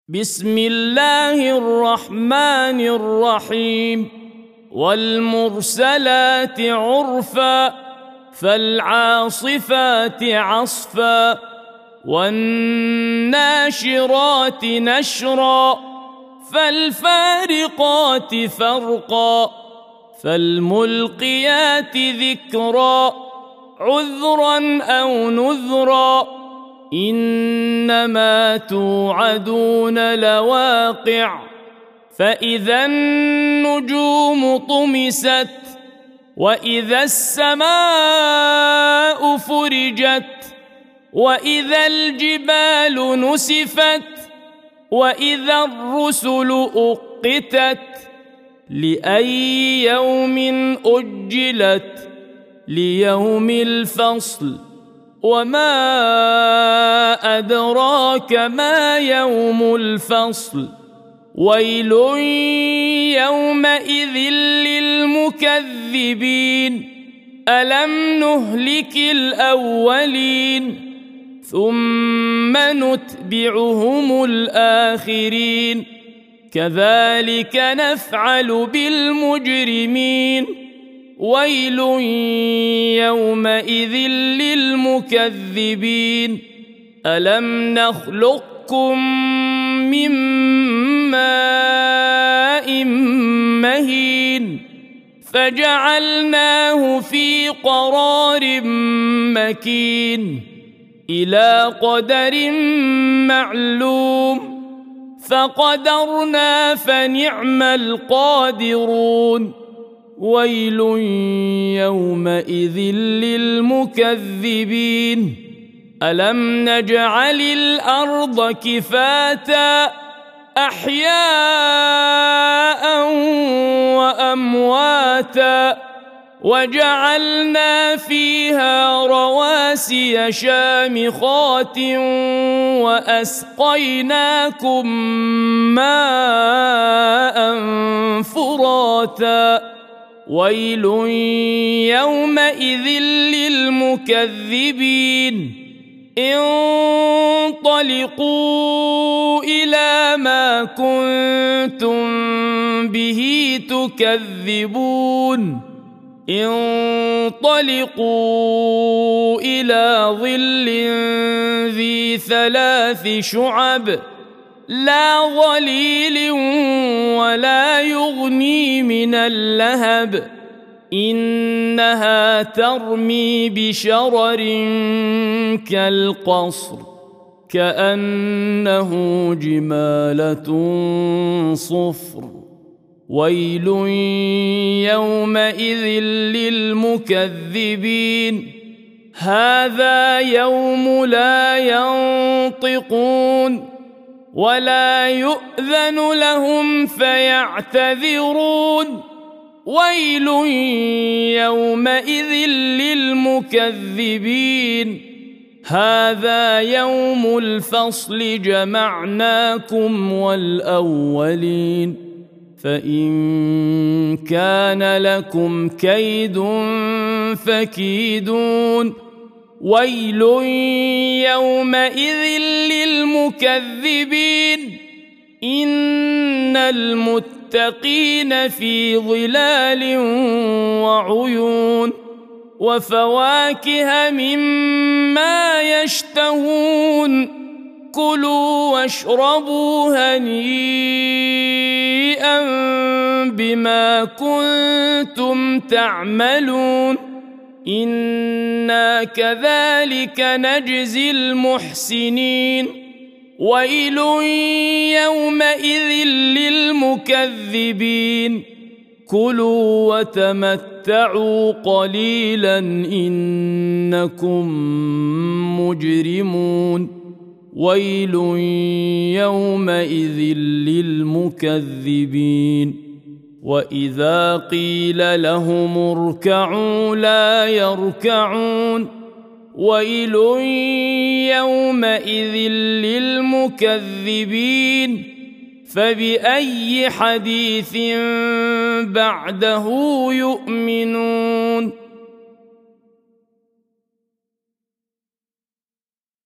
بسم الله الرحمن الرحيم والمرسلات عرفا فالعاصفات عصفا والناشرات نشرا فالفارقات فرقا فالملقيات ذكرا عذرا أو نذرا إنما توعدون لواقع فإذا النجوم طمست وإذا السماء فرجت وإذا الجبال نسفت وإذا الرسل أقتت لأي يوم أجلت ليوم الفصل وما أدراك ما يوم الفصل ويل يومئذ للمكذبين ألم نهلك الأولين ثم نتبعهم الآخرين كذلك نفعل بالمجرمين ويل يومئذ للمكذبين ألم نخلقكم من ماء مهين فجعلناه في قرار مكين إلى قدر معلوم فقدرنا فنعم القادرون ويل يومئذ للمكذبين ألم نجعل الأرض كفاتا أحياء وأمواتا وجعلنا فيها رواسي شامخات وأسقيناكم ماء فراتا ويل يومئذ للمكذبين انطلقوا إلى ما كنتم به تكذبون انطلقوا إلى ظل ذي 3 شعب لا ظليل ولا يغني من اللهب إنها ترمي بشرر كالقصر كأنه جمالة صفر ويل يومئذ للمكذبين هذا يوم لا ينطقون ولا يؤذن لهم فيعتذرون ويل يومئذ للمكذبين هذا يوم الفصل جمعناكم والأولين فإن كان لكم كيد فكيدون ويل يومئذ للمكذبين إن المتقين في ظلال وعيون وفواكه مما يشتهون كلوا واشربوا هنيئا بما كنتم تعملون إنا كذلك نجزي المحسنين ويل يومئذ للمكذبين كلوا وتمتعوا قليلا إنكم مجرمون ويل يومئذ للمكذبين وإذا قيل لهم اركعوا لا يركعون ويل يومئذ للمكذبين فبأي حديث بعده يؤمنون